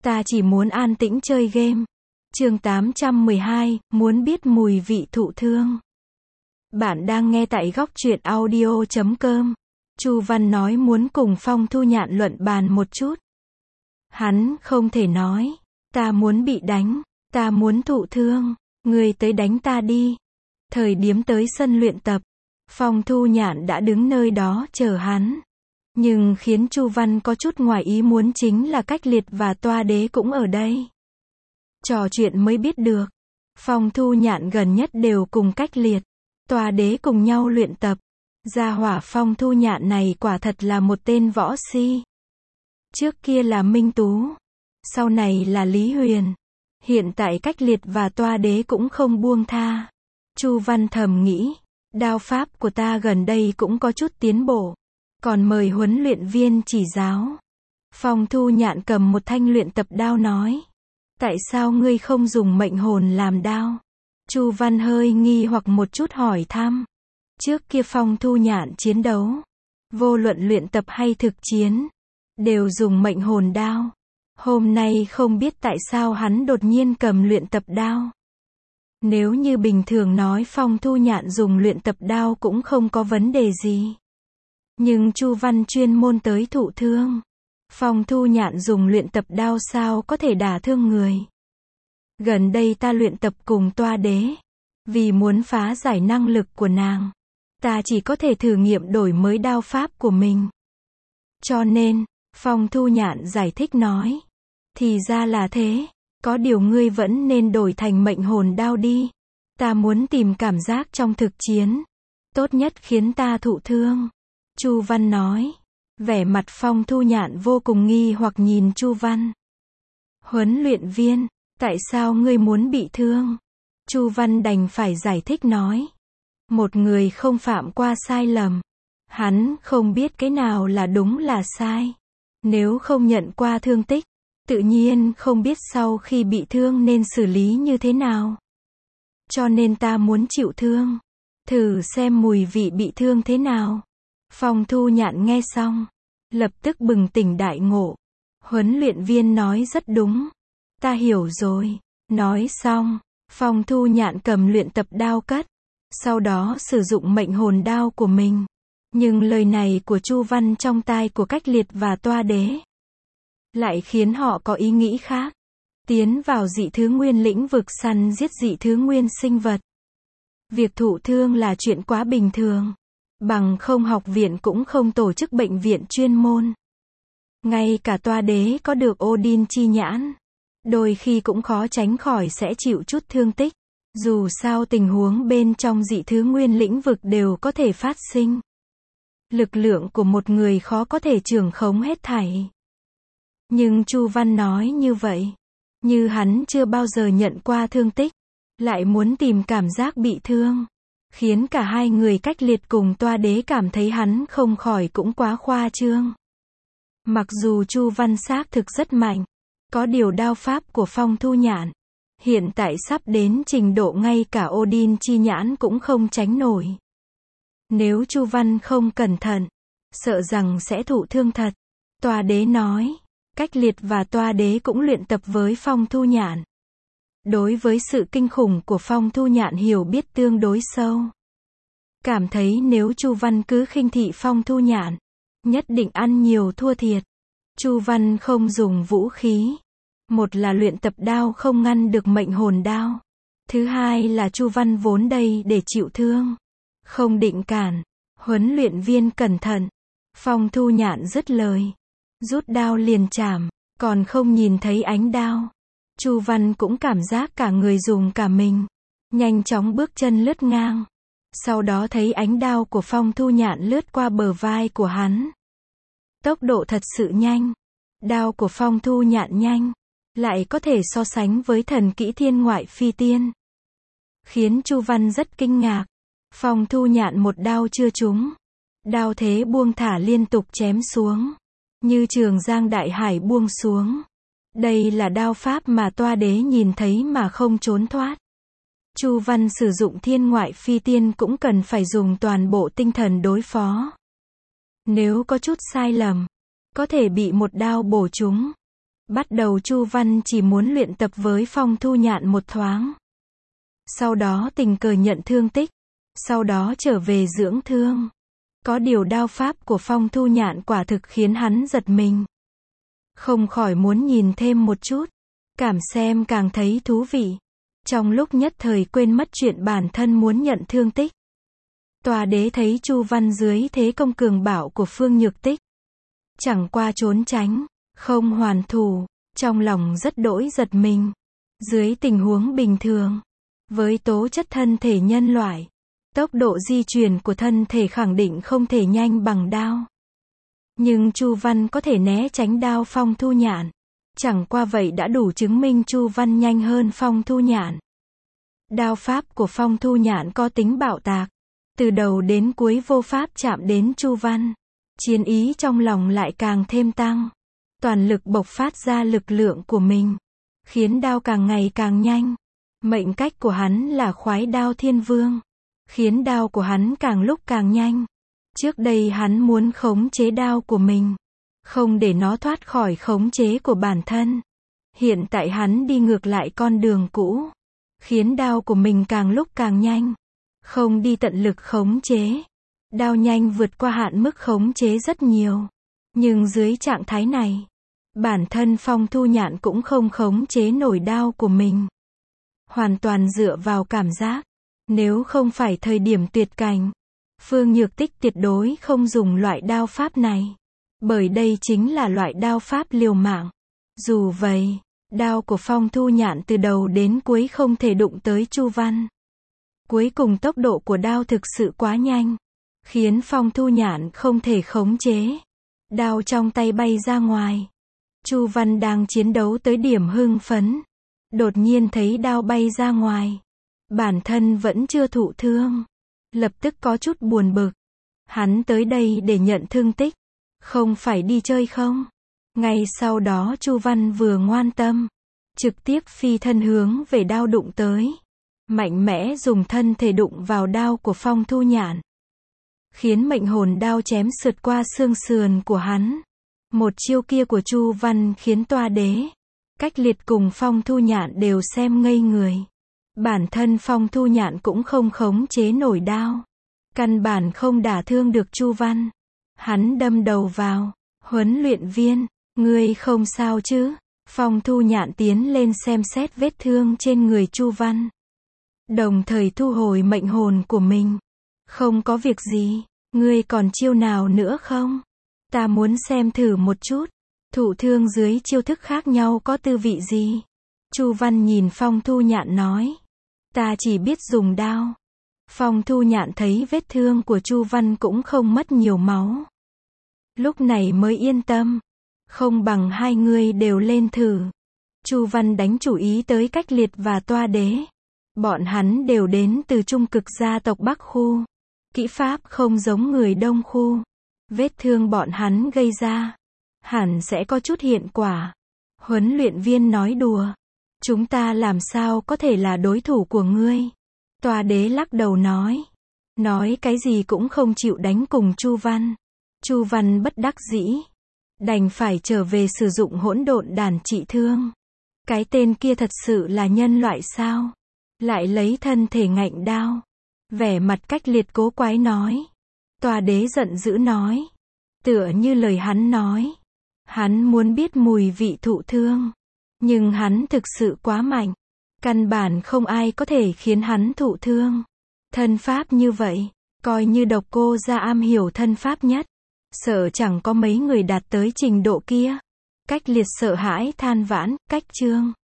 Ta chỉ muốn an tĩnh chơi game. Chương 812, muốn biết mùi vị thụ thương. Bạn đang nghe tại góc truyện audio.com. Chu Văn nói muốn cùng Phong Thu Nhạn luận bàn một chút. Hắn không thể nói, ta muốn bị đánh, ta muốn thụ thương, người tới đánh ta đi. Thời điểm tới sân luyện tập, Phong Thu Nhạn đã đứng nơi đó chờ hắn. Nhưng khiến Chu Văn có chút ngoài ý muốn chính là Cách Liệt và Toa Đế cũng ở đây. Trò chuyện mới biết được, Phong Thu Nhạn gần nhất đều cùng Cách Liệt, Toa Đế cùng nhau luyện tập. Gia hỏa Phong Thu Nhạn này quả thật là một tên võ si. Trước kia là Minh Tú, sau này là Lý Huyền, hiện tại Cách Liệt và Toa Đế cũng không buông tha. Chu Văn thầm nghĩ, đao pháp của ta gần đây cũng có chút tiến bộ, còn mời huấn luyện viên chỉ giáo. Phong Thu Nhạn cầm một thanh luyện tập đao nói, tại sao ngươi không dùng mệnh hồn làm đao? Chu Văn hơi nghi hoặc một chút hỏi thăm. Trước kia Phong Thu Nhạn chiến đấu, vô luận luyện tập hay thực chiến, đều dùng mệnh hồn đao. Hôm nay không biết tại sao hắn đột nhiên cầm luyện tập đao. Nếu như bình thường nói Phong Thu Nhạn dùng luyện tập đao cũng không có vấn đề gì. Nhưng Chu Văn chuyên môn tới thụ thương. Phong Thu Nhạn dùng luyện tập đao sao có thể đả thương người. Gần đây ta luyện tập cùng Toa Đế. Vì muốn phá giải năng lực của nàng, ta chỉ có thể thử nghiệm đổi mới đao pháp của mình. Cho nên, Phong Thu Nhạn giải thích nói, thì ra là thế, có điều ngươi vẫn nên đổi thành mệnh hồn đao đi. Ta muốn tìm cảm giác trong thực chiến, tốt nhất khiến ta thụ thương. Chu Văn nói, vẻ mặt Phong Thu Nhạn vô cùng nghi hoặc nhìn Chu Văn. Huấn luyện viên, tại sao ngươi muốn bị thương? Chu Văn đành phải giải thích nói, một người không phạm qua sai lầm, hắn không biết cái nào là đúng là sai. Nếu không nhận qua thương tích, tự nhiên không biết sau khi bị thương nên xử lý như thế nào. Cho nên ta muốn chịu thương, thử xem mùi vị bị thương thế nào. Phong Thu Nhạn nghe xong, lập tức bừng tỉnh đại ngộ. Huấn luyện viên nói rất đúng, ta hiểu rồi. Nói xong, Phong Thu Nhạn cầm luyện tập đao cất, sau đó sử dụng mệnh hồn đao của mình. Nhưng lời này của Chu Văn trong tai của Cách Liệt và Toa Đế lại khiến họ có ý nghĩ khác. Tiến vào dị thứ nguyên lĩnh vực săn giết dị thứ nguyên sinh vật. Việc thụ thương là chuyện quá bình thường. Bằng không học viện cũng không tổ chức bệnh viện chuyên môn. Ngay cả Toa Đế có được Odin chi nhãn, đôi khi cũng khó tránh khỏi sẽ chịu chút thương tích. Dù sao tình huống bên trong dị thứ nguyên lĩnh vực đều có thể phát sinh. Lực lượng của một người khó có thể trưởng khống hết thảy. Nhưng Chu Văn nói như vậy, như hắn chưa bao giờ nhận qua thương tích, lại muốn tìm cảm giác bị thương, khiến cả hai người Cách Liệt cùng Toa Đế cảm thấy hắn không khỏi cũng quá khoa trương. Mặc dù Chu Văn xác thực rất mạnh, có điều đao pháp của Phong Thu Nhạn hiện tại sắp đến trình độ ngay cả Odin chi nhãn cũng không tránh nổi. Nếu Chu Văn không cẩn thận, sợ rằng sẽ thụ thương thật. Toa Đế nói, Cách Liệt và Toa Đế cũng luyện tập với Phong Thu Nhạn. Đối với sự kinh khủng của Phong Thu Nhạn hiểu biết tương đối sâu. Cảm thấy nếu Chu Văn cứ khinh thị Phong Thu Nhạn, nhất định ăn nhiều thua thiệt. Chu Văn không dùng vũ khí. Một là luyện tập đao không ngăn được mệnh hồn đao. Thứ hai là Chu Văn vốn đây để chịu thương, không định cản. Huấn luyện viên cẩn thận. Phong Thu Nhạn dứt lời, rút đao liền chảm, còn không nhìn thấy ánh đao. Chu Văn cũng cảm giác cả người dùng cả mình, nhanh chóng bước chân lướt ngang. Sau đó thấy ánh đao của Phong Thu Nhạn lướt qua bờ vai của hắn. Tốc độ thật sự nhanh. Đao của Phong Thu Nhạn nhanh, lại có thể so sánh với thần kỹ thiên ngoại phi tiên. Khiến Chu Văn rất kinh ngạc. Phong Thu Nhạn một đao chưa trúng. Đao thế buông thả liên tục chém xuống, như Trường Giang đại hải buông xuống. Đây là đao pháp mà Toa Đế nhìn thấy mà không trốn thoát. Chu Văn sử dụng thiên ngoại phi tiên cũng cần phải dùng toàn bộ tinh thần đối phó. Nếu có chút sai lầm, có thể bị một đao bổ trúng. Bắt đầu Chu Văn chỉ muốn luyện tập với Phong Thu Nhạn một thoáng. Sau đó tình cờ nhận thương tích. Sau đó trở về dưỡng thương. Có điều đao pháp của Phong Thu Nhạn quả thực khiến hắn giật mình. Không khỏi muốn nhìn thêm một chút. Càng xem càng thấy thú vị. Trong lúc nhất thời quên mất chuyện bản thân muốn nhận thương tích. Tòa đế thấy Chu Văn dưới thế công cường bạo của Phương Nhược Tích. Chẳng qua trốn tránh, không hoàn thủ, trong lòng rất đỗi giật mình. Dưới tình huống bình thường, với tố chất thân thể nhân loại, tốc độ di chuyển của thân thể khẳng định không thể nhanh bằng đao. Nhưng Chu Văn có thể né tránh đao Phong Thu Nhạn. Chẳng qua vậy đã đủ chứng minh Chu Văn nhanh hơn Phong Thu Nhạn. Đao pháp của Phong Thu Nhạn có tính bạo tạc. Từ đầu đến cuối vô pháp chạm đến Chu Văn. Chiến ý trong lòng lại càng thêm tăng. Toàn lực bộc phát ra lực lượng của mình. Khiến đao càng ngày càng nhanh. Mệnh cách của hắn là khoái đao thiên vương. Khiến đao của hắn càng lúc càng nhanh. Trước đây hắn muốn khống chế đao của mình. Không để nó thoát khỏi khống chế của bản thân. Hiện tại hắn đi ngược lại con đường cũ. Khiến đao của mình càng lúc càng nhanh. Không đi tận lực khống chế. Đao nhanh vượt qua hạn mức khống chế rất nhiều. Nhưng dưới trạng thái này, bản thân Phong Thu Nhạn cũng không khống chế nổi đao của mình. Hoàn toàn dựa vào cảm giác. Nếu không phải thời điểm tuyệt cảnh, Phương Nhược Tích tuyệt đối không dùng loại đao pháp này. Bởi đây chính là loại đao pháp liều mạng. Dù vậy, đao của Phong Thu Nhạn từ đầu đến cuối không thể đụng tới Chu Văn. Cuối cùng tốc độ của đao thực sự quá nhanh. Khiến Phong Thu Nhạn không thể khống chế. Đao trong tay bay ra ngoài. Chu Văn đang chiến đấu tới điểm hưng phấn. Đột nhiên thấy đao bay ra ngoài. Bản thân vẫn chưa thụ thương. Lập tức có chút buồn bực. Hắn tới đây để nhận thương tích. Không phải đi chơi không? Ngay sau đó Chu Văn vừa ngoan tâm. Trực tiếp phi thân hướng về đao đụng tới. Mạnh mẽ dùng thân thể đụng vào đao của Phong Thu Nhạn. Khiến mệnh hồn đao chém sượt qua xương sườn của hắn. Một chiêu kia của Chu Văn khiến Toa Đế, Cách Liệt cùng Phong Thu Nhạn đều xem ngây người. Bản thân Phong Thu Nhạn cũng không khống chế nổi đao. Căn bản không đả thương được Chu Văn. Hắn đâm đầu vào. Huấn luyện viên, ngươi không sao chứ? Phong Thu Nhạn tiến lên xem xét vết thương trên người Chu Văn. Đồng thời thu hồi mệnh hồn của mình. Không có việc gì, ngươi còn chiêu nào nữa không? Ta muốn xem thử một chút. Thụ thương dưới chiêu thức khác nhau có tư vị gì? Chu Văn nhìn Phong Thu Nhạn nói. Ta chỉ biết dùng đao. Phong Thu Nhạn thấy vết thương của Chu Văn cũng không mất nhiều máu. Lúc này mới yên tâm. Không bằng hai người đều lên thử. Chu Văn đánh chủ ý tới Cách Liệt và Toa Đế. Bọn hắn đều đến từ trung cực gia tộc Bắc khu. Kỹ pháp không giống người Đông khu. Vết thương bọn hắn gây ra hẳn sẽ có chút hiện quả. Huấn luyện viên nói đùa. Chúng ta làm sao có thể là đối thủ của ngươi? Toa Đế lắc đầu nói. Nói cái gì cũng không chịu đánh cùng Chu Văn. Chu Văn bất đắc dĩ. Đành phải trở về sử dụng hỗn độn đàn trị thương. Cái tên kia thật sự là nhân loại sao? Lại lấy thân thể ngạnh đao. Vẻ mặt Cách Liệt cố quái nói. Toa Đế giận dữ nói. Tựa như lời hắn nói. Hắn muốn biết mùi vị thụ thương. Nhưng hắn thực sự quá mạnh. Căn bản không ai có thể khiến hắn thụ thương. Thân pháp như vậy, coi như Độc Cô gia am hiểu thân pháp nhất. Sợ chẳng có mấy người đạt tới trình độ kia. Cách Liệt sợ hãi than vãn, Cách Trương.